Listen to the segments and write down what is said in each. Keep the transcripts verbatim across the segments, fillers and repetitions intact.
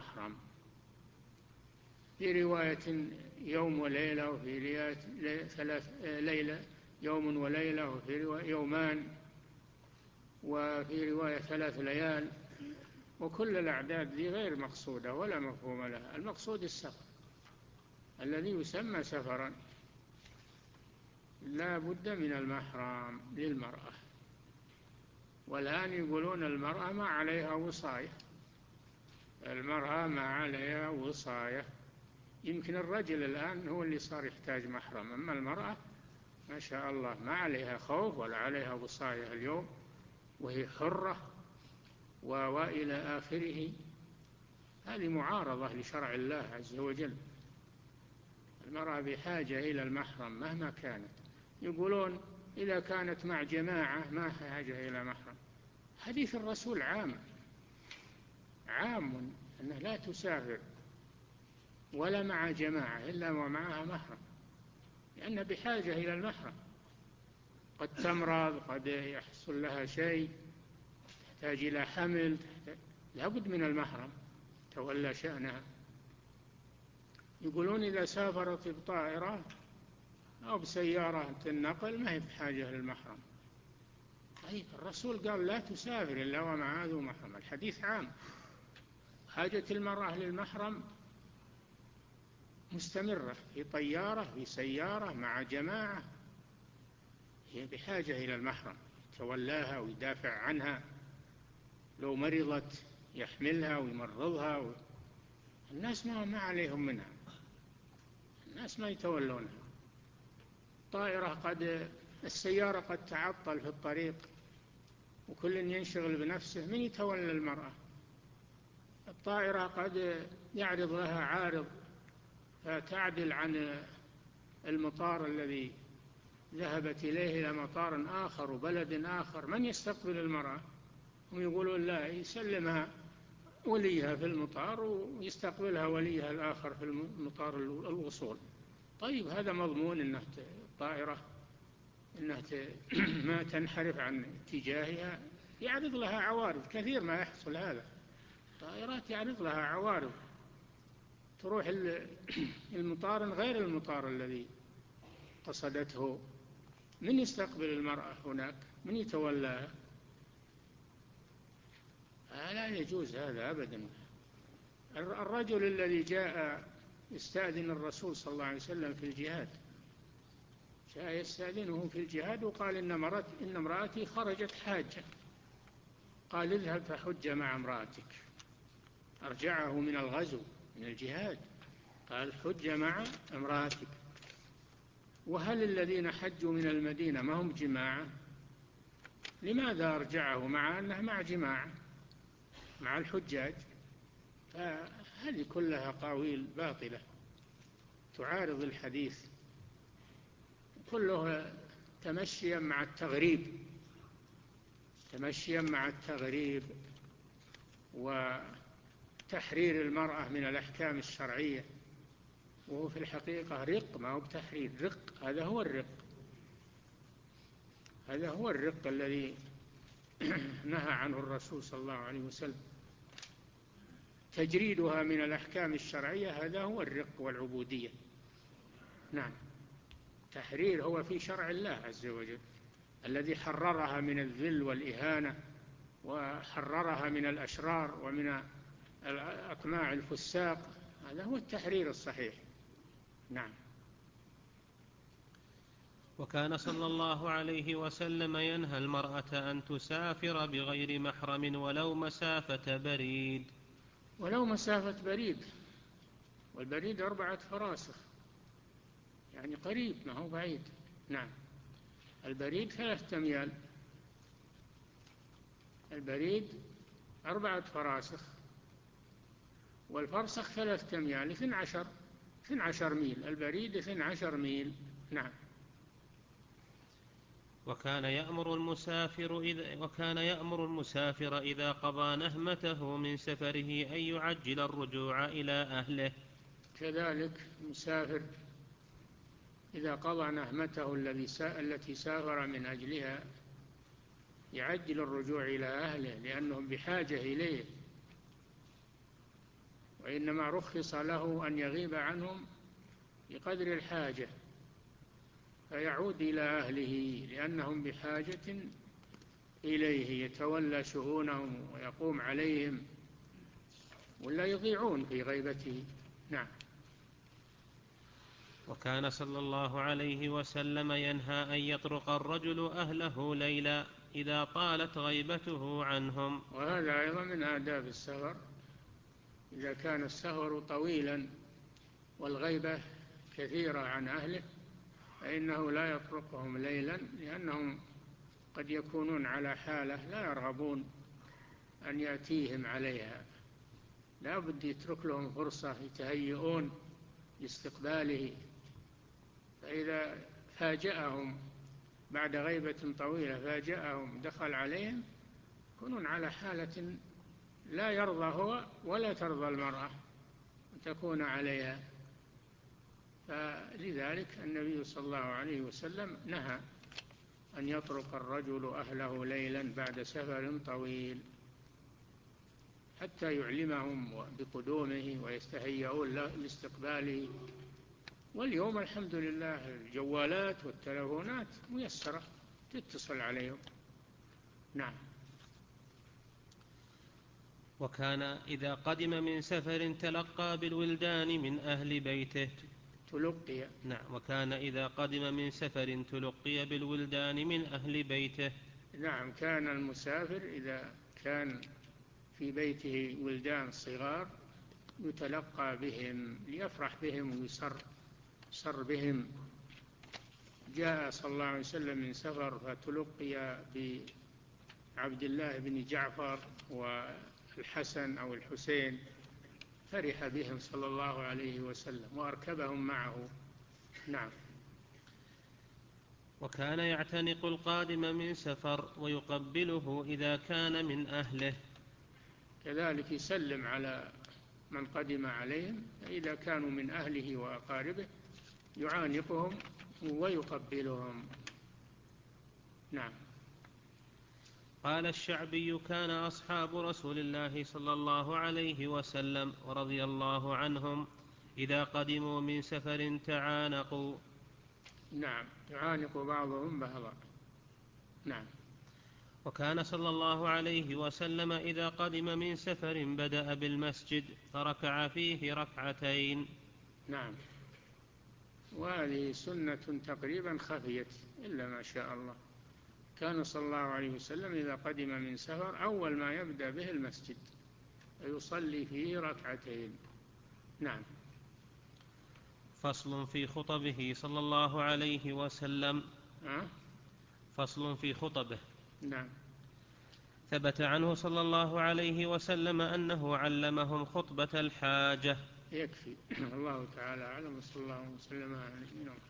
المحرم. في رواية يوم وليلة، وفي رواية ثلاث ليلة يوم وليلة، وفي رواية يومان، وفي رواية ثلاث ليال. وكل الأعداد دي غير مقصودة ولا مفهوم لها. المقصود السفر الذي يسمى سفرا، لا بد من المحرم للمرأة. والآن يقولون المرأة ما عليها وصاية، المرأة ما عليها وصاية. يمكن الرجل الآن هو اللي صار يحتاج محرم، أما المرأة ما شاء الله ما عليها خوف ولا عليها وصاية اليوم، وهي حرة وإلى آخره. هذه معارضة لشرع الله عز وجل. المرأة بحاجة إلى المحرم مهما كانت. يقولون إذا كانت مع جماعة ما حاجة إلى محرم. حديث الرسول عام عام أنه لا تسافر ولا مع جماعة إلا ومعها محرم، لأنها بحاجة إلى المحرم. قد تمرض، قد يحصل لها شيء، تحتاج إلى حمل، لا بد من المحرم تولى شأنها. يقولون إذا سافرت بطائرة أو بسيارة النقل ما هي بحاجة للمحرم. طيب الرسول قال لا تسافر إلا ومع ذو محرم، الحديث عام. حاجة المرأة للمحرم مستمرة، في طيارة، في سيارة، مع جماعة، هي بحاجة إلى المحرم يتولاها ويدافع عنها. لو مرضت يحملها ويمرضها و... الناس ما ما عليهم منها، الناس ما يتولونها. الطائرة قد السيارة قد تعطل في الطريق وكل ينشغل بنفسه، من يتولى المرأة؟ الطائرة قد يعرض لها عارض فتعدل عن المطار الذي ذهبت إليه إلى مطار آخر وبلد آخر، من يستقبل المرأة؟ هم يقولون لا، يسلمها وليها في المطار ويستقبلها وليها الآخر في المطار الوصول. طيب هذا مضمون أن الطائرة أنها ما تنحرف عن اتجاهها؟ يعرض لها عوارض كثير ما يحصل هذا. طائرات يعرض لها عوارض، تروح المطار غير المطار الذي قصدته. من يستقبل المرأة هناك؟ من يتولاها؟ لا يجوز هذا أبدا. الرجل الذي جاء يستأذن الرسول صلى الله عليه وسلم في الجهاد، جاء يستأذنه في الجهاد وقال إن امرأتي, إن امرأتي خرجت حاجة. قال اذهب فحج مع امرأتك. أرجعه من الغزو من الجهاد، قال حج مع امرأتك. وهل الذين حجوا من المدينة ما هم جماعة؟ لماذا أرجعه مع أنه مع جماعة مع الحجاج؟ فهذه كلها قاويل باطلة تعارض الحديث، كله تمشيا مع التغريب، تمشيا مع التغريب وتحرير المرأة من الأحكام الشرعية، وهو في الحقيقة رق، ما هو بتحرير، رق. هذا هو الرق، هذا هو الرق الذي نهى عنه الرسول صلى الله عليه وسلم. تجريدها من الأحكام الشرعية هذا هو الرق والعبودية. نعم، تحرير هو في شرع الله عز وجل الذي حررها من الذل والإهانة، وحررها من الأشرار ومن أطماع الفساق. هذا هو التحرير الصحيح. نعم. وكان صلى الله عليه وسلم ينهى المرأة أن تسافر بغير محرم ولو مسافة بريد. ولو مسافة بريد، والبريد أربعة فراسخ، يعني قريب ما هو بعيد. نعم، البريد ثلاثة أميال، البريد أربعة فراسخ، والفرسخ ثلاثة أميال، اثنى عشر اثنى عشر ميل. البريد اثنى عشر ميل. نعم. وكان يأمر المسافر إذا وكان يأمر المسافر إذا قضى نهمته من سفره أن يعجل الرجوع إلى أهله. كذلك المسافر إذا قضى نهمته التي سافر من أجلها يعجل الرجوع إلى أهله، لأنهم بحاجة إليه، وإنما رخص له أن يغيب عنهم بقدر الحاجة فيعود إلى أهله لأنهم بحاجة إليه، يتولى شؤونهم ويقوم عليهم ولا يضيعون في غيبته. نعم. وكان صلى الله عليه وسلم ينهى أن يطرق الرجل أهله ليلا إذا طالت غيبته عنهم. وهذا أيضا من آداب السفر، إذا كان السفر طويلا والغيبة كثيرة عن أهله فإنه لا يطرقهم ليلا، لأنهم قد يكونون على حالة لا يرغبون أن يأتيهم عليها، لا بد يترك لهم فرصة يتهيئون لاستقباله. فإذا فاجأهم بعد غيبة طويلة، فاجأهم دخل عليهم، يكونون على حالة لا يرضى هو ولا ترضى المرأة أن تكون عليها. فلذلك النبي صلى الله عليه وسلم نهى أن يطرق الرجل أهله ليلا بعد سفر طويل حتى يعلمهم بقدومه ويستهيئون لاستقباله. واليوم الحمد لله الجوالات والتلفونات ميسرة تتصل عليهم. نعم. وكان إذا قدم من سفر تلقى بالولدان من أهل بيته. تلقي. نعم. وكان إذا قدم من سفر تلقي بالولدان من أهل بيته. نعم. كان المسافر إذا كان في بيته ولدان صغار يتلقى بهم ليفرح بهم ويسر سر بهم. جاء صلى الله عليه وسلم من سفر فتلقي بعبد الله بن جعفر والحسن أو الحسين، فرح بهم صلى الله عليه وسلم وأركبهم معه. نعم. وكان يعتنق القادم من سفر ويقبله إذا كان من أهله. كذلك يسلم على من قدم عليهم، فإذا كانوا من أهله وأقاربه يعانقهم ويقبلهم. نعم. قال الشعبي: كان أصحاب رسول الله صلى الله عليه وسلم ورضي الله عنهم إذا قدموا من سفر تعانقوا. نعم. يعانق بعضهم بعضا. نعم. وكان صلى الله عليه وسلم إذا قدم من سفر بدأ بالمسجد فركع فيه ركعتين. نعم. وهذه سنة تقريبا خفيت إلا ما شاء الله. كان صلى الله عليه وسلم إذا قدم من سفر أول ما يبدأ به المسجد ويصلي فيه ركعتين. نعم. فصل في خطبه صلى الله عليه وسلم. أه؟ فصل في خطبه. نعم. ثبت عنه صلى الله عليه وسلم أنه علمهم خطبة الحاجة. يكفي. الله تعالى أعلم، صلى الله وسلم على نبينا محمد.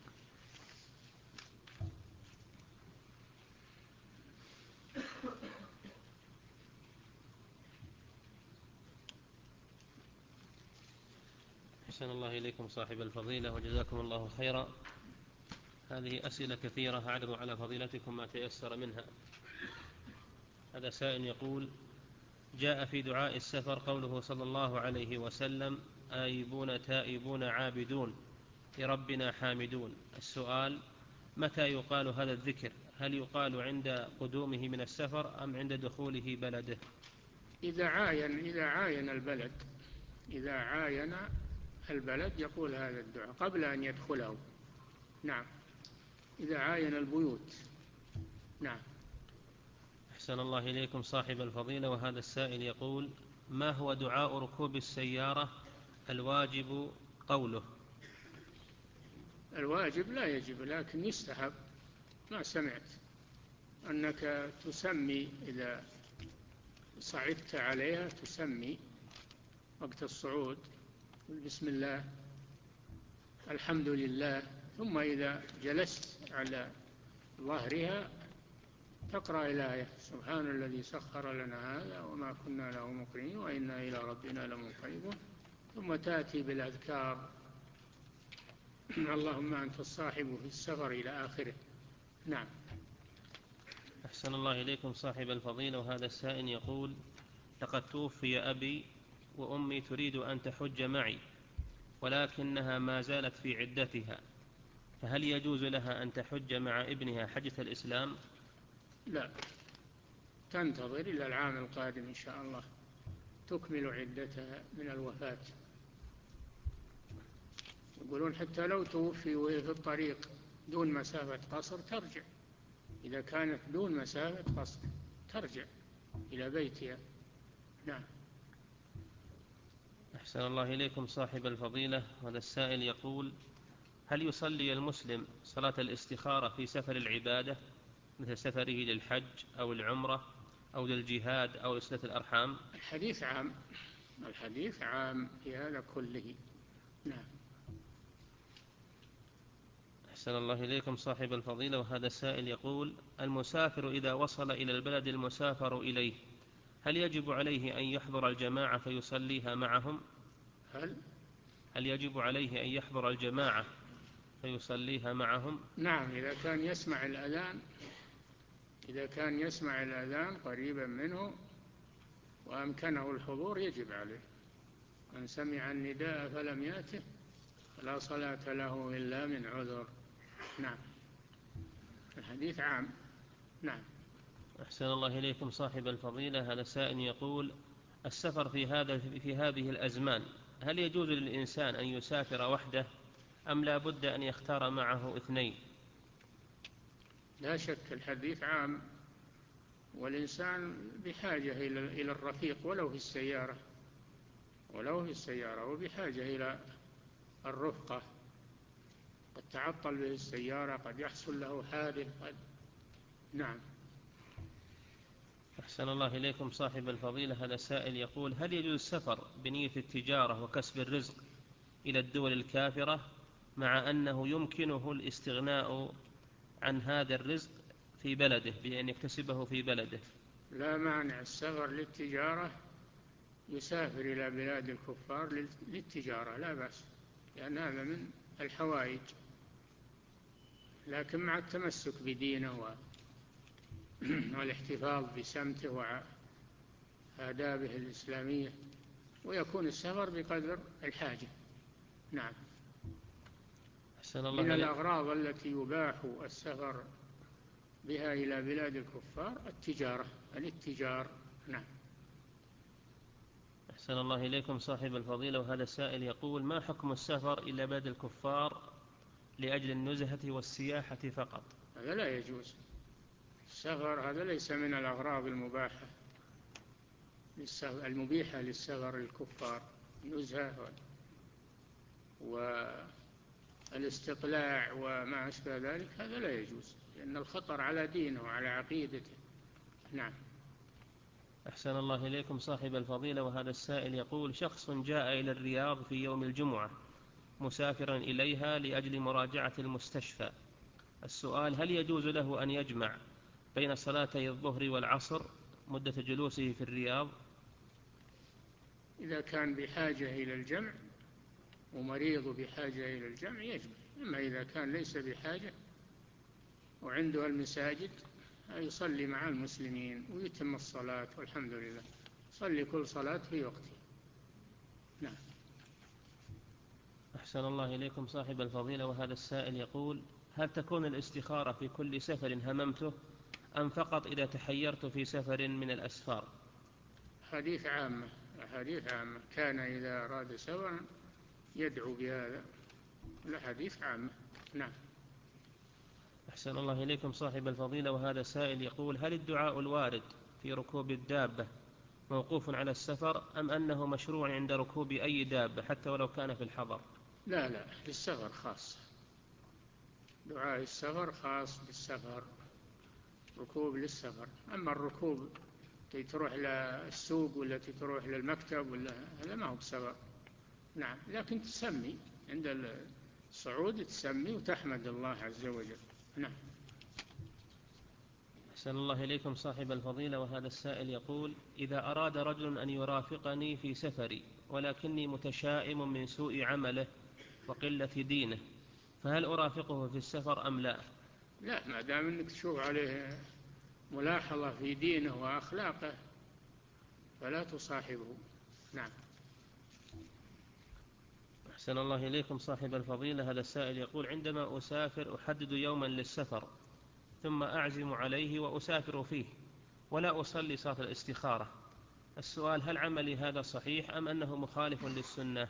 أحسن الله إليكم صاحب الفضيلة وجزاكم الله خيرا. هذه أسئلة كثيرة أعرض على فضيلتكم ما تيسر منها. هذا سائل يقول: جاء في دعاء السفر قوله صلى الله عليه وسلم: آيبون تائبون عابدون لربنا حامدون. السؤال: متى يقال هذا الذكر؟ هل يقال عند قدومه من السفر أم عند دخوله بلده؟ إذا عاين إذا عاين البلد إذا عاين البلد يقول هذا الدعاء قبل أن يدخله. نعم. إذا عاين البيوت. نعم. أحسن الله إليكم صاحب الفضيلة. وهذا السائل يقول: ما هو دعاء ركوب السيارة الواجب قوله؟ الواجب لا يجب لكن يستحب. ما سمعت أنك تسمي إذا صعدت عليها، تسمي وقت الصعود بسم الله الحمد لله، ثم إذا جلست على ظهرها تقرأ الآية: سبحان الذي سخر لنا هذا وما كنا له مقرنين وإنا إلى ربنا لمنقلبون، ثم تأتي بالأذكار: اللهم أنت الصاحب في السفر إلى آخره. نعم. أحسن الله إليكم صاحب الفضيلة. وهذا السائل يقول: لقد توفي أبي وأمي تريد أن تحج معي ولكنها ما زالت في عدتها، فهل يجوز لها أن تحج مع ابنها حجة الإسلام؟ لا، تنتظر إلى العام القادم إن شاء الله تكمل عدتها من الوفاة. يقولون حتى لو توفي وهي في الطريق دون مسافة قصر ترجع، إذا كانت دون مسافة قصر ترجع إلى بيتها. نعم. أحسن الله إليكم صاحب الفضيلة. هذا السائل يقول: هل يصلي المسلم صلاة الاستخارة في سفر العبادة مثل سفره للحج أو العمرة أو للجهاد أو لصلة الأرحام؟ الحديث عام، الحديث عام في هذا كله. نعم. أحسن الله إليكم صاحب الفضيلة. وهذا السائل يقول: المسافر إذا وصل إلى البلد المسافر إليه هل يجب عليه أن يحضر الجماعة فيصليها معهم؟ هل هل يجب عليه أن يحضر الجماعة فيصليها معهم؟ نعم، إذا كان يسمع الأذان، إذا كان يسمع الأذان قريبا منه وأمكنه الحضور يجب عليه. من سمع النداء فلم يأته فلا صلاة له إلا من عذر. نعم. الحديث عام. نعم. أحسن الله إليكم صاحب الفضيلة. هذا سائل يقول: السفر في هذا في هذه الأزمان هل يجوز للإنسان أن يسافر وحده أم لا بد أن يختار معه اثنين؟ لا شك الحديث عام، والإنسان بحاجة إلى الرفيق ولو في السيارة، ولو في السيارة وبحاجة إلى الرفقة. قد تعطل به السيارة، قد يحصل له حادث قد... نعم. أحسن الله إليكم صاحب الفضيلة. هذا سائل يقول: هل يجوز السفر بنية التجارة وكسب الرزق إلى الدول الكافرة مع أنه يمكنه الاستغناء عن هذا الرزق في بلده بأن يكتسبه في بلده؟ لا مانع السفر للتجارة، يسافر إلى بلاد الكفار للتجارة لا بأس، لأن هذا من الحوائج، لكن مع التمسك بدينه والاحتفاظ بسمته وآدابه الإسلامية، ويكون السفر بقدر الحاجة. نعم. من الأغراض التي يباح السفر بها إلى بلاد الكفار التجارة، الاتجار. نعم. أحسن الله إليكم صاحب الفضيلة. وهذا السائل يقول: ما حكم السفر إلى بلاد الكفار لأجل النزهة والسياحة فقط؟ هذا لا يجوز. السفر هذا ليس من الأغراض المباحة المبيحة للسفر للكفار. النزهة والاستطلاع وما أشبه ذلك هذا لا يجوز، لأن الخطر على دينه وعلى عقيدته. نعم. أحسن الله إليكم صاحب الفضيلة. وهذا السائل يقول: شخص جاء إلى الرياض في يوم الجمعة مسافرا إليها لأجل مراجعة المستشفى. السؤال: هل يجوز له أن يجمع بين صلاتي الظهر والعصر مدة جلوسه في الرياض؟ إذا كان بحاجة إلى الجمع ومريض بحاجة إلى الجمع يجمع، أما إذا كان ليس بحاجة وعنده المساجد يصلي مع المسلمين ويتم الصلاة والحمد لله، صلي كل صلاة في وقتها. نعم. أحسن الله إليكم صاحب الفضيلة. وهذا السائل يقول: هل تكون الاستخارة في كل سفر هممته أم فقط إذا تحيرت في سفر من الأسفار؟ حديث عامة، حديث عامة، كان إذا أراد سفرا يدعو بهذا، الحديث عامة. نعم. أحسن الله إليكم صاحب الفضيلة. وهذا سائل يقول: هل الدعاء الوارد في ركوب الدابة موقوف على السفر أم أنه مشروع عند ركوب أي دابة حتى ولو كان في الحضر؟ لا لا، للسفر خاص، دعاء السفر خاص بالسفر، ركوب للسفر. أما الركوب التي تروح للسوق ولا تروح للمكتب ولا هذا ما هو بسفر. نعم. لكن تسمي عند الصعود، تسمي وتحمد الله عز وجل. نعم. أحسن الله إليكم صاحب الفضيلة. وهذا السائل يقول: إذا أراد رجل أن يرافقني في سفري ولكني متشائم من سوء عمله وقلة دينه، فهل أرافقه في السفر أم لا؟ لا، ما دام أنك تشوف عليه ملاحظة في دينه وأخلاقه فلا تصاحبه. نعم. أحسن الله إليكم صاحب الفضيلة. هذا السائل يقول: عندما أسافر أحدد يوما للسفر ثم أعزم عليه وأسافر فيه ولا أصلي صلاة الاستخارة، السؤال: هل عملي هذا صحيح أم أنه مخالف للسنة؟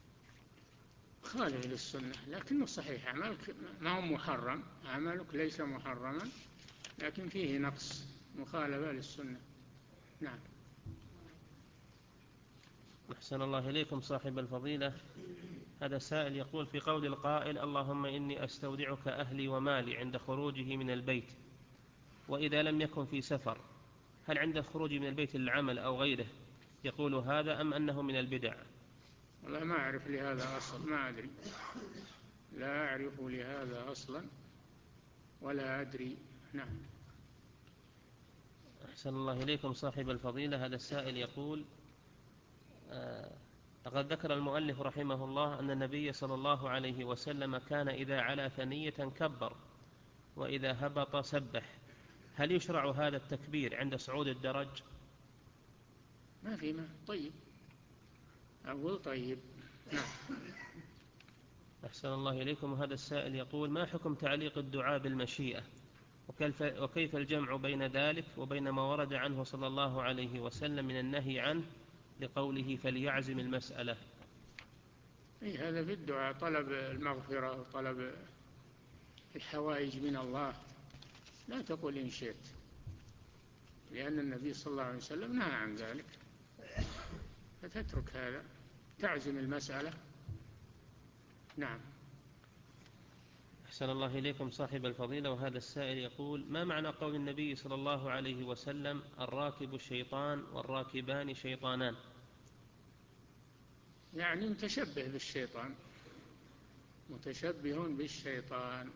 خالف للسنة لكنه صحيح، عملك ما هو محرم، عملك ليس محرما لكن فيه نقص، مخالفة للسنة. نعم. أحسن الله إليكم صاحب الفضيلة. هذا سائل يقول: في قول القائل: اللهم إني أستودعك أهلي ومالي عند خروجه من البيت، وإذا لم يكن في سفر، هل عند الخروج من البيت للعمل أو غيره يقول هذا أم أنه من البدع؟ والله ما أعرف لهذا أصل، ما أدري، لا أعرف لهذا أصلا ولا أدري. نعم. أحسن الله إليكم صاحب الفضيلة. هذا السائل يقول: آه لقد ذكر المؤلف رحمه الله أن النبي صلى الله عليه وسلم كان إذا علا ثنية كبر وإذا هبط سبح، هل يشرع هذا التكبير عند صعود الدرج؟ ما في ما طيب، أقول طيب. نعم. أحسن الله إليكم. هذا السائل يقول: ما حكم تعليق الدعاء بالمشيئة، وكيف الجمع بين ذلك وبين ما ورد عنه صلى الله عليه وسلم من النهي عنه لقوله فليعزم المسألة؟ إيه، هذا في الدعاء طلب المغفرة وطلب الحوائج من الله، لا تقول إن شئت، لأن النبي صلى الله عليه وسلم نهى عن ذلك، فتترك هذا، تعزم المسألة. نعم. أحسن الله إليكم صاحب الفضيلة. وهذا السائل يقول: ما معنى قول النبي صلى الله عليه وسلم الراكب شيطان والراكبان شيطانان؟ يعني متشبه بالشيطان، متشبه بالشيطان.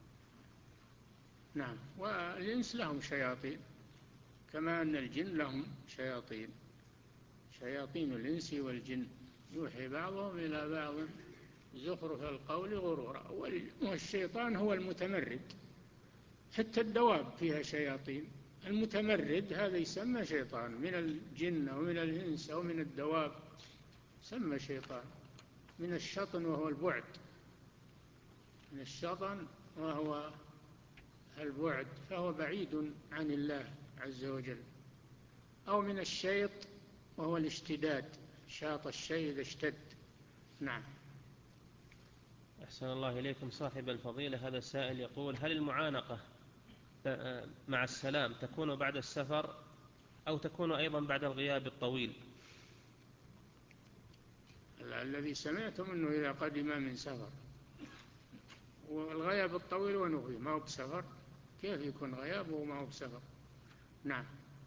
نعم. والإنس لهم شياطين كما أن الجن لهم شياطين، شياطين الإنس والجن يوحي بعضهم إلى بعض زخرف القول غرورا، والشيطان هو المتمرد، حتى الدواب فيها شياطين، المتمرد هذا يسمى شيطان، من الجن أو من الإنس أو من الدواب يسمى شيطان. من الشطن وهو البعد، من الشطن وهو البعد، فهو بعيد عن الله عز وجل. أو من الشيط وهو الاشتداد، شاط الشيء إذا اشتد. نعم. أحسن الله إليكم صاحب الفضيلة. هذا السائل يقول: هل المعانقة مع السلام تكون بعد السفر أو تكون أيضا بعد الغياب الطويل؟ الذي سمعتم أنه إذا قدم من سفر، والغياب الطويل ونغي ما هو بسفر، كيف يكون غيابه وما هو بسفر؟ نعم.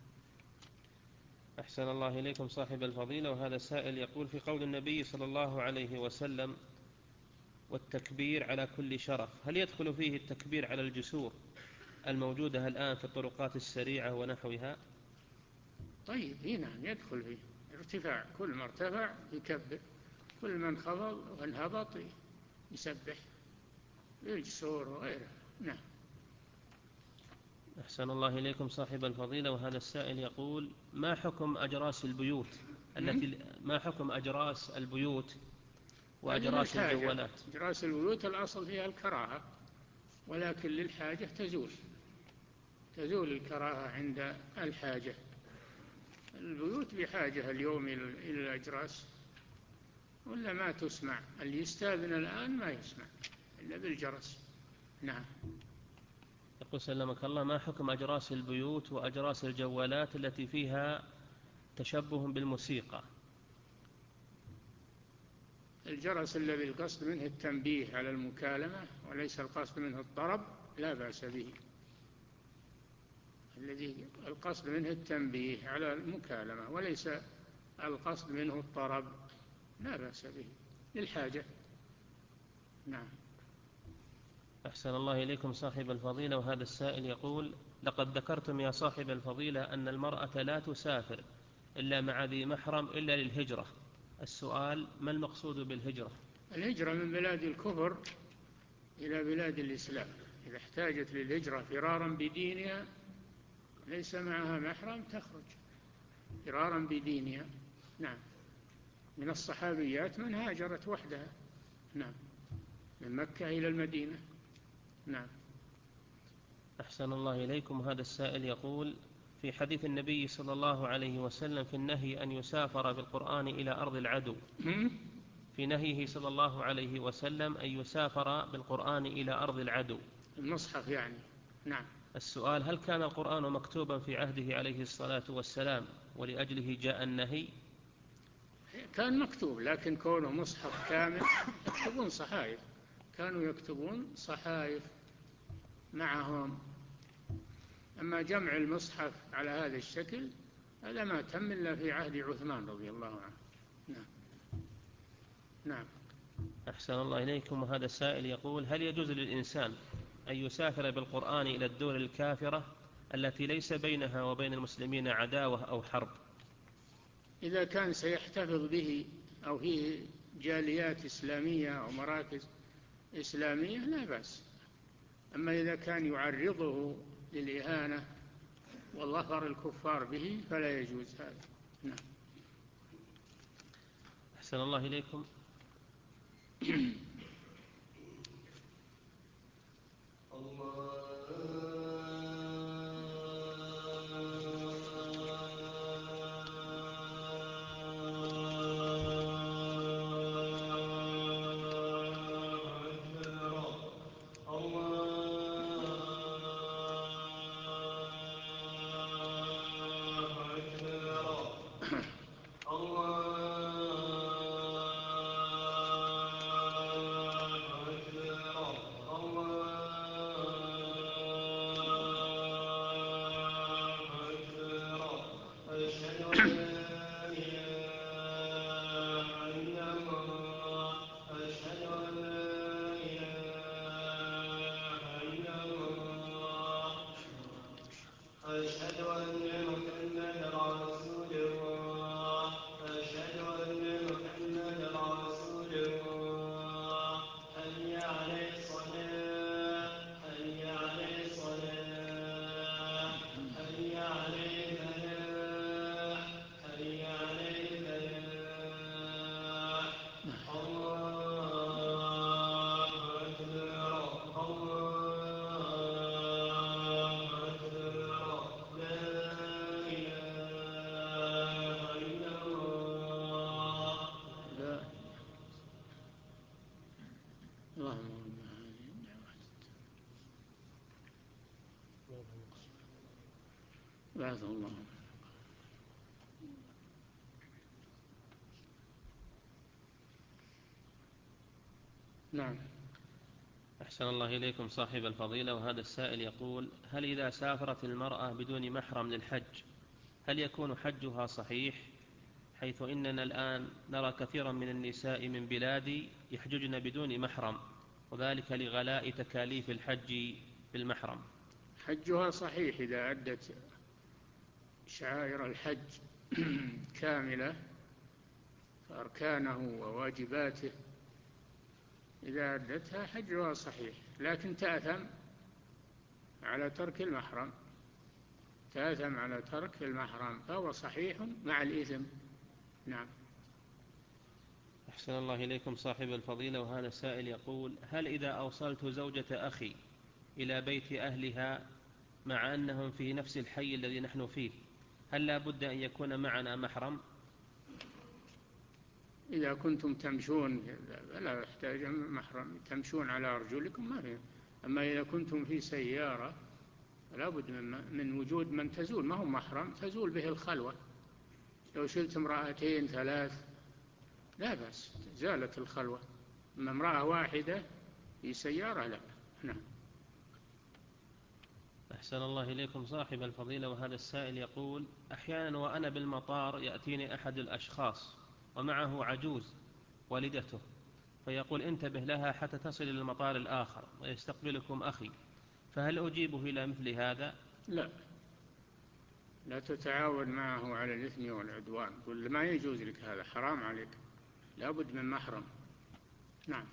أحسن الله إليكم صاحب الفضيلة. وهذا السائل يقول: في قول النبي صلى الله عليه وسلم والتكبير على كل شرف، هل يدخل فيه التكبير على الجسور الموجودة الآن في الطرقات السريعة ونحوها؟ طيب، نعم يدخل فيه ارتفاع، كل ما ارتفع يكبر، كل ما انخفض وانهبط يسبح للجسور وغيره. نعم. أحسن الله إليكم صاحب الفضيلة. وهذا السائل يقول: ما حكم أجراس البيوت التي ما حكم أجراس البيوت وأجراس الجوالات؟ أجراس البيوت الأصل فيها الكراهة، ولكن للحاجة تزول، تزول الكراهة عند الحاجة. البيوت بحاجة اليوم إلى الأجراس، ولا ما تسمع، اللي يستاذن الآن ما يسمع إلا بالجرس. نعم. يقول سلمك الله: ما حكم أجراس البيوت وأجراس الجوالات التي فيها تشبه بالموسيقى؟ الجرس الذي القصد منه التنبيه على المكالمة وليس القصد منه الطرب لا بأس به، الذي القصد منه التنبيه على المكالمة وليس القصد منه الطرب لا بأس به للحاجة. نعم. أحسن الله إليكم صاحب الفضيلة. وهذا السائل يقول: لقد ذكرتم يا صاحب الفضيلة أن المرأة لا تسافر إلا مع ذي محرم إلا للهجرة، السؤال: ما المقصود بالهجرة؟ الهجرة من بلاد الكفر إلى بلاد الإسلام، إذا احتاجت للهجرة فرارا بدينها ليس معها محرم تخرج فرارا بدينها. نعم. من الصحابيات من هاجرت وحدها، نعم، من مكة إلى المدينة. نعم. أحسن الله إليكم. هذا السائل يقول: في حديث النبي صلى الله عليه وسلم في النهي أن يسافر بالقرآن إلى أرض العدو، في نهيه صلى الله عليه وسلم أن يسافر بالقرآن إلى أرض العدو، المصحف يعني. نعم. السؤال: هل كان القرآن مكتوبا في عهده عليه الصلاة والسلام ولأجله جاء النهي؟ كان مكتوب، لكن كونه مصحف كامل يكتبون صحائف، كانوا يكتبون صحائف معهم. أما جمع المصحف على هذا الشكل هذا ما تم إلا في عهد عثمان رضي الله عنه. نعم. نعم. أحسن الله إليكم. وهذا السائل يقول: هل يجوز للإنسان أن يسافر بالقرآن إلى الدول الكافرة التي ليس بينها وبين المسلمين عداوة أو حرب؟ إذا كان سيحتفظ به أو فيه جاليات إسلامية أو مراكز إسلامية لا بأس. أما إذا كان يعرضه للإهانة وظفر الكفار به فلا يجوز هذا. نعم. أحسن الله إليكم. بعث الله. نعم. أحسن الله إليكم صاحب الفضيلة. وهذا السائل يقول: هل إذا سافرت المرأة بدون محرم للحج هل يكون حجها صحيح؟ حيث إننا الآن نرى كثيرا من النساء من بلادي يحججن بدون محرم، وذلك لغلاء تكاليف الحج بالمحرم. حجها صحيح إذا أدت شعائر الحج كاملة فأركانه وواجباته، إذا أدتها حجها صحيح، لكن تأثم على ترك المحرم، تأثم على ترك المحرم، فهو صحيح مع الإثم. نعم. أحسن الله إليكم صاحب الفضيلة. وهذا السائل يقول: هل إذا أوصلت زوجة أخي إلى بيت أهلها مع أنهم في نفس الحي الذي نحن فيه هل لا بد أن يكون معنا محرم؟ إذا كنتم تمشون لا يحتاج محرم، تمشون على أرجلكم ما فيه. أما إذا كنتم في سيارة لا بد من, من وجود من تزول، ما هو محرم، تزول به الخلوة. لو شلت امرأتين ثلاث لا بأس، زالت الخلوة. أما امرأة واحدة في سيارة لا. نعم. أحسن الله إليكم صاحب الفضيلة. وهذا السائل يقول: أحيانا وأنا بالمطار يأتيني أحد الأشخاص ومعه عجوز والدته، فيقول: انتبه لها حتى تصل إلى المطار الآخر ويستقبلكم أخي، فهل أجيبه إلى مثل هذا؟ لا، لا تتعاون معه على الإثم والعدوان، قل ما يجوز لك هذا، حرام عليك، لا بد من محرم. نعم.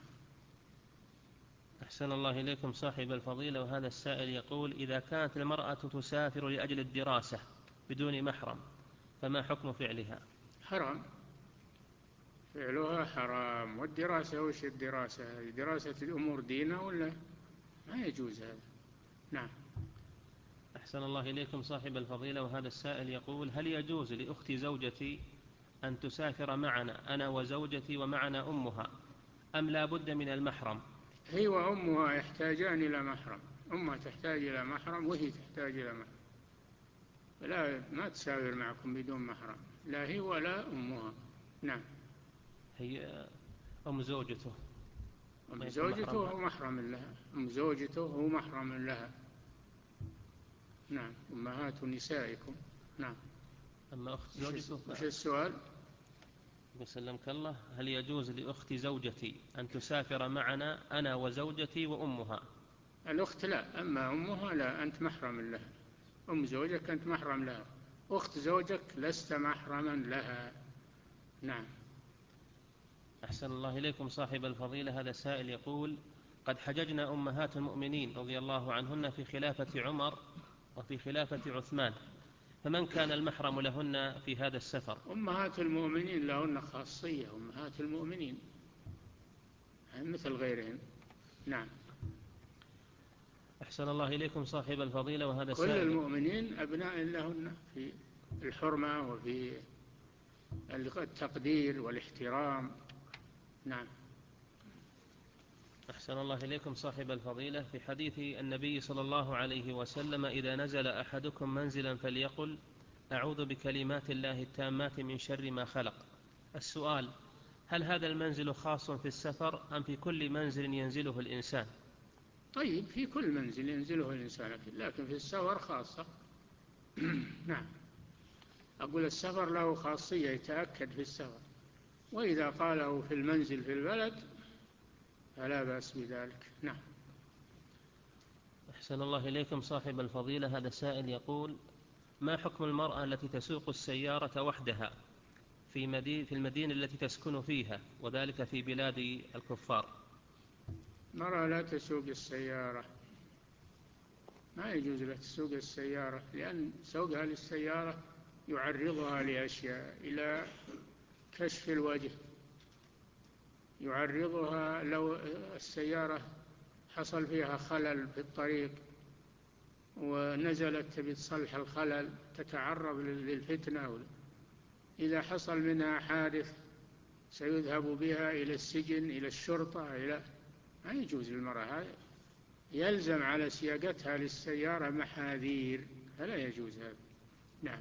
أحسن الله إليكم صاحب الفضيلة. وهذا السائل يقول: إذا كانت المرأة تسافر لأجل الدراسة بدون محرم فما حكم فعلها؟ حرام، فعلها حرام. والدراسة وش الدراسة؟ هذه دراسة الأمور دينه ولا؟ ما يجوز هذا. نعم. أحسن الله إليكم صاحب الفضيلة، وهذا السائل يقول: هل يجوز لأخت زوجتي أن تسافر معنا أنا وزوجتي ومعنا أمها، أم لا بد من المحرم؟ هي وأمها يحتاجان إلى محرم. أمها تحتاج إلى محرم وهي تحتاج إلى محرم. لا، ما تسافر معكم بدون محرم، لا هي ولا أمها. نعم. هي أم زوجته. أم زوجته هو محرم لها. أم زوجته هو محرم لها. نعم. أمهات نسائكم. نعم. أما أخت زوجته وش السؤال؟ يسلمك الله: هل يجوز لأخت زوجتي أن تسافر معنا أنا وزوجتي وأمها؟ الأخت لا، أما أمها لا، أنت محرم لها. أم زوجك أنت محرم لها، أخت زوجك لست محرما لها. نعم. أحسن الله إليكم صاحب الفضيلة، هذا سائل يقول: قد حججنا أمهات المؤمنين رضي الله عنهن في خلافة عمر وفي خلافة عثمان، فمن كان المحرم لهن في هذا السفر؟ أمهات المؤمنين لهن خاصية، أمهات المؤمنين مثل غيرهن. نعم. أحسن الله إليكم صاحب الفضيلة، وهذا كل سائل. المؤمنين أبناء لهن في الحرمة وفي التقدير والاحترام. نعم. أحسن الله إليكم صاحب الفضيلة، في حديث النبي صلى الله عليه وسلم: إذا نزل أحدكم منزلا فليقل: أعوذ بكلمات الله التامات من شر ما خلق. السؤال: هل هذا المنزل خاص في السفر أم في كل منزل ينزله الإنسان؟ طيب، في كل منزل ينزله الإنسان، لكن في السفر خاصة. نعم. أقول السفر له خاصية يتأكد في السفر، وإذا قاله في المنزل في البلد فلا بأس بذلك. نعم. أحسن الله إليكم صاحب الفضيلة، هذا سائل يقول: ما حكم المرأة التي تسوق السيارة وحدها في مدينة في المدينة التي تسكن فيها، وذلك في بلاد الكفار؟ المرأة لا تسوق السيارة، ما يجوز لها تسوق السيارة، لأن سوقها للسيارة يعرضها لأشياء، إلى كشف الوجه، يعرضها لو السيارة حصل فيها خلل في الطريق ونزلت تبي تصلح الخلل تتعرض للفتنة. إذا حصل منها حادث سيذهب بها إلى السجن، إلى الشرطة، إلى ما يجوز للمرأة هذا. يلزم على سياقتها للسيارة محاذير، فلا يجوز هذا. نعم.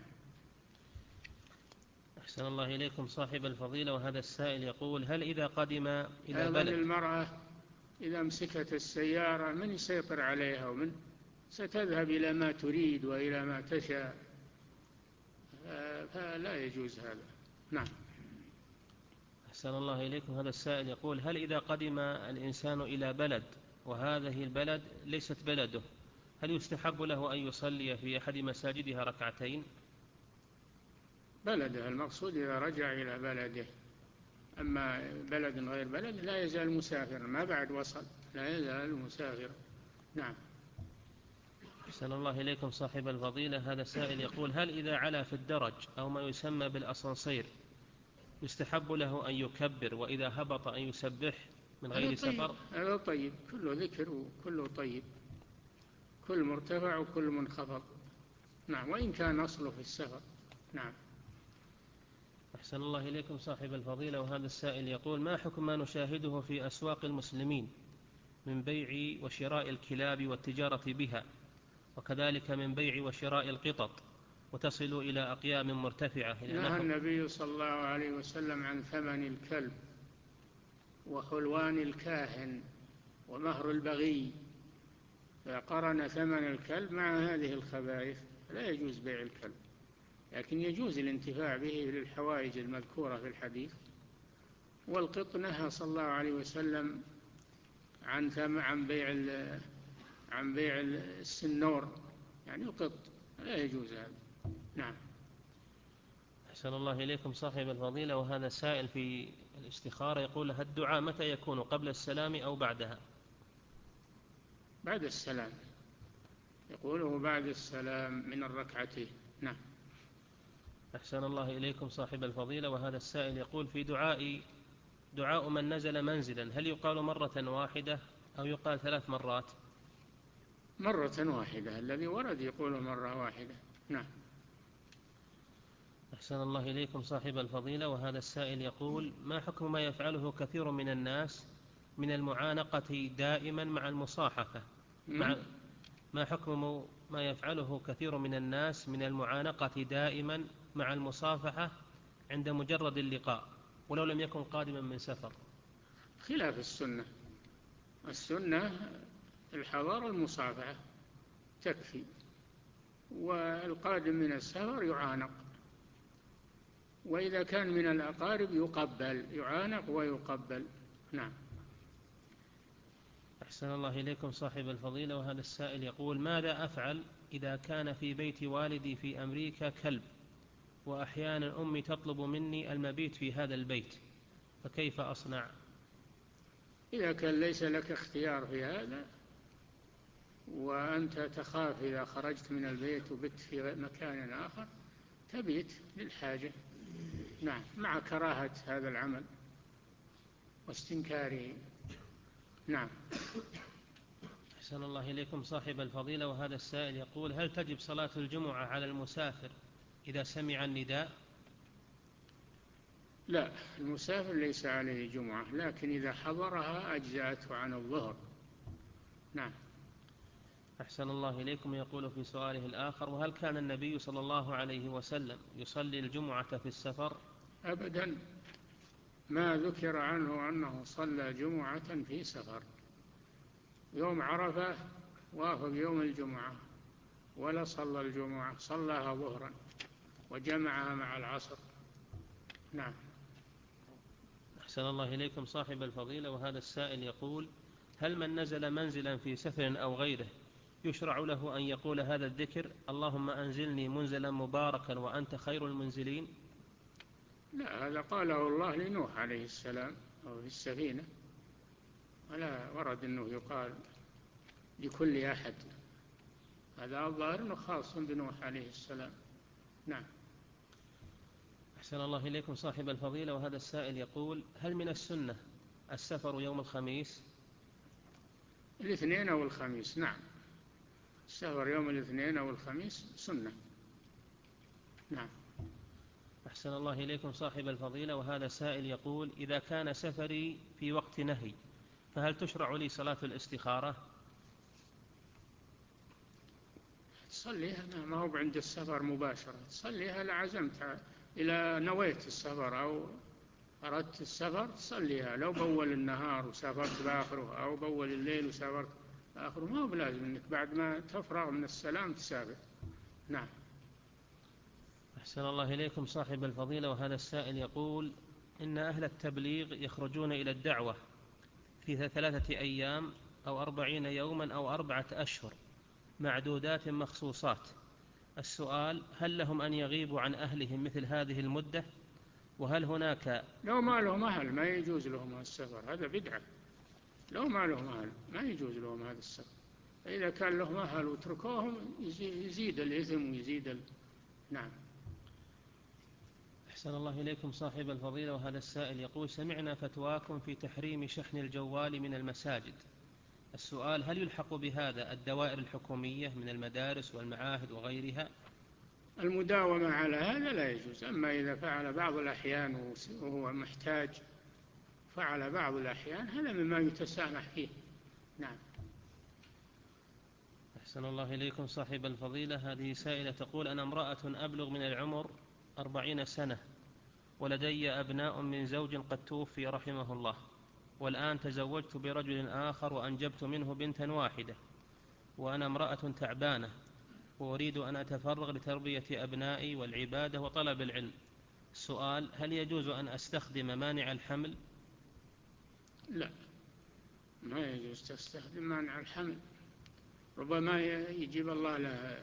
أحسن الله إليكم صاحب الفضيلة، وهذا السائل يقول: هل إذا قدم إلى أيضا بلد المرأة إذا مسكت السيارة من يسيطر عليها، ومن ستذهب إلى ما تريد وإلى ما تشاء، فلا يجوز هذا. نعم. أحسن الله إليكم، هذا السائل يقول: هل إذا قدم الإنسان إلى بلد وهذه البلد ليست بلده، هل يستحب له أن يصلي في أحد مساجدها ركعتين؟ بلده المقصود إذا رجع إلى بلده، أما بلد غير بلد لا يزال مسافرا، ما بعد وصل لا يزال مسافرا. نعم. أحسن الله إليكم صاحب الفضيلة، هذا سائل يقول: هل إذا علا في الدرج أو ما يسمى بالأسانسير يستحب له أن يكبر، وإذا هبط أن يسبح من غير هذا طيب، سفر؟ هذا طيب، كله ذكر وكله طيب، كل مرتفع وكل منخفض. نعم، وإن كان أصله في السفر. نعم. أحسن الله إليكم صاحب الفضيلة، وهذا السائل يقول: ما حكم ما نشاهده في أسواق المسلمين من بيع وشراء الكلاب والتجارة بها، وكذلك من بيع وشراء القطط وتصل إلى أقيام مرتفعة إلى نهى نحو؟ النبي صلى الله عليه وسلم عن ثمن الكلب وحلوان الكاهن ومهر البغي، فقرن ثمن الكلب مع هذه الخبائث. لا يجوز بيع الكلب، لكن يجوز الانتفاع به للحوائج المذكورة في الحديث. والقط نهى صلى الله عليه وسلم عن عن بيع عن بيع السنور، يعني القط لا يجوز هذا. نعم. أحسن الله إليكم صاحب الفضيلة، وهذا سائل في الاستخارة يقول: هل الدعاء متى يكون، قبل السلام أو بعدها؟ بعد السلام، يقوله بعد السلام من الركعتين. نعم. أحسن الله إليكم صاحب الفضيلة، وهذا السائل يقول: في دعاء دعاء من نزل منزلا هل يقال مرة واحدة أو يقال ثلاث مرات؟ مرة واحدة، الذي ورد يقول مرة واحدة. نعم. أحسن الله إليكم صاحب الفضيلة، وهذا السائل يقول: ما حكم ما يفعله كثير من الناس من المعانقة دائما مع المصاحفة؟ مع ما حكم ما يفعله كثير من الناس من المعانقة دائما مع المصافحة عند مجرد اللقاء ولو لم يكن قادما من سفر؟ خلاف السنة. السنة الحضار المصافحة تكفي، والقادم من السفر يعانق، وإذا كان من الأقارب يقبل، يعانق ويقبل. نعم. أحسن الله إليكم صاحب الفضيلة، وهذا السائل يقول: ماذا أفعل إذا كان في بيت والدي في أمريكا كلب، وأحيانا أمي تطلب مني المبيت في هذا البيت، فكيف أصنع؟ إذا كان ليس لك اختيار في هذا، وأنت تخاف إذا خرجت من البيت وبت في مكان آخر، تبيت للحاجة. نعم، مع كراهة هذا العمل واستنكاره. نعم. أحسن الله إليكم صاحب الفضيلة، وهذا السائل يقول: هل تجب صلاة الجمعة على المسافر إذا سمع النداء؟ لا، المسافر ليس عليه جمعة، لكن إذا حضرها أجزأته عن الظهر. نعم. أحسن الله إليكم. يقول في سؤاله الآخر: وهل كان النبي صلى الله عليه وسلم يصلي الجمعة في السفر؟ أبدا، ما ذكر عنه أنه صلى جمعة في سفر. يوم عرفة وافق يوم الجمعة ولا صلى الجمعة، صلىها ظهرا وجمعها مع العصر. نعم. أحسن الله إليكم صاحب الفضيلة، وهذا السائل يقول: هل من نزل منزلا في سفر أو غيره يشرع له أن يقول هذا الذكر: اللهم أنزلني منزلا مباركا وأنت خير المنزلين؟ لا، هذا قاله الله لنوح عليه السلام أو في السفينة، ولا ورد أنه يقال لكل أحد. هذا الظاهر أنه خاص بنوح عليه السلام. نعم. أحسن الله إليكم صاحب الفضيلة، وهذا السائل يقول: هل من السنة السفر يوم الخميس؟ الاثنين أو الخميس. نعم، السفر يوم الاثنين أو الخميس سنة. نعم. أحسن الله إليكم صاحب الفضيلة، وهذا سائل يقول: إذا كان سفري في وقت نهي فهل تشرع لي صلاة الاستخارة؟ تصليها، ما هو عند السفر مباشرة، تصليها لعزمت إلى نويت السفر أو أردت السفر، تصليها لو بول النهار وسافرت بآخره، أو بول الليل وسافرت بآخره، ما هو بلازم أنك بعد ما تفرغ من السلام تسافر. نعم. أحسن الله إليكم صاحب الفضيلة، وهذا السائل يقول: إن أهل التبليغ يخرجون إلى الدعوة في ثلاثة أيام أو أربعين يوما أو أربعة أشهر معدودات مخصوصات. السؤال: هل لهم أن يغيبوا عن أهلهم مثل هذه المدة؟ وهل هناك لو ما لهم أهل ما يجوز لهم السفر، هذا بدعة. لو ما لهم أهل ما يجوز لهم هذا السفر. فإذا كان لهم أهل وتركوهم يزيد الإثم ويزيد ال... نعم. أحسن الله إليكم صاحب الفضيلة، وهذا السائل يقول: سمعنا فتواكم في تحريم شحن الجوال من المساجد. السؤال: هل يلحق بهذا الدوائر الحكومية من المدارس والمعاهد وغيرها؟ المداومة على هذا لا يجوز، أما إذا فعل بعض الأحيان وهو محتاج، فعل بعض الأحيان، هذا مما يتسامح فيه. نعم. أحسن الله إليكم صاحب الفضيلة، هذه سائلة تقول: أنا امرأة أبلغ من العمر أربعين سنة، ولدي أبناء من زوج قد توفي رحمه الله، والآن تزوجت برجل آخر وأنجبت منه بنتا واحدة، وأنا امرأة تعبانة وأريد أن أتفرغ لتربية أبنائي والعبادة وطلب العلم. السؤال: هل يجوز أن أستخدم مانع الحمل؟ لا، ما يجوز تستخدم مانع الحمل. ربما يجيب الله له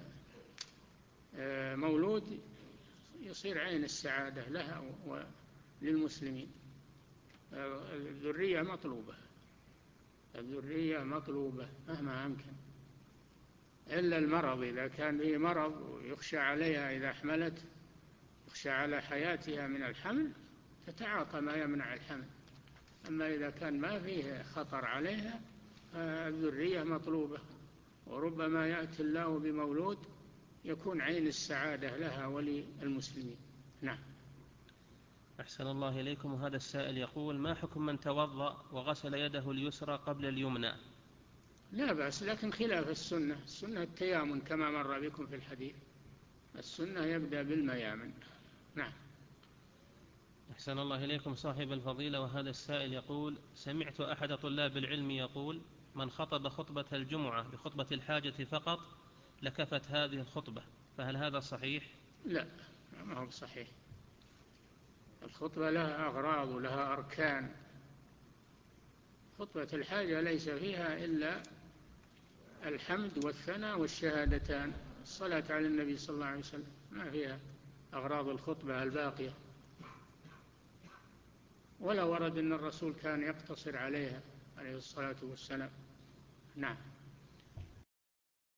مولود يصير عين السعادة لها وللمسلمين. الذرية مطلوبة، الذرية مطلوبة مهما أمكن، إلا المرض. إذا كان به مرض ويخشى عليها إذا حملت، يخشى على حياتها من الحمل، تتعاطى ما يمنع الحمل. أما إذا كان ما فيه خطر عليها فالذرية مطلوبة، وربما يأتي الله بمولود يكون عين السعادة لها وللمسلمين. نعم. أحسن الله إليكم. وهذا السائل يقول: ما حكم من توضأ وغسل يده اليسرى قبل اليمنى؟ لا بأس، لكن خلاف السنة. السنة التيامن كما مر بكم في الحديث، السنة يبدأ بالميامن. نعم. أحسن الله إليكم صاحب الفضيلة. وهذا السائل يقول: سمعت أحد طلاب العلم يقول: من خطب خطبة الجمعة بخطبة الحاجة فقط لكفت هذه الخطبة، فهل هذا صحيح؟ لا، ما هو صحيح. الخطبة لها أغراض ولها أركان. خطبة الحاجة ليس فيها إلا الحمد والثناء والشهادتان، الصلاة على النبي صلى الله عليه وسلم، ما فيها أغراض الخطبة الباقية، ولا ورد أن الرسول كان يقتصر عليها عليه الصلاة والسلام. نعم.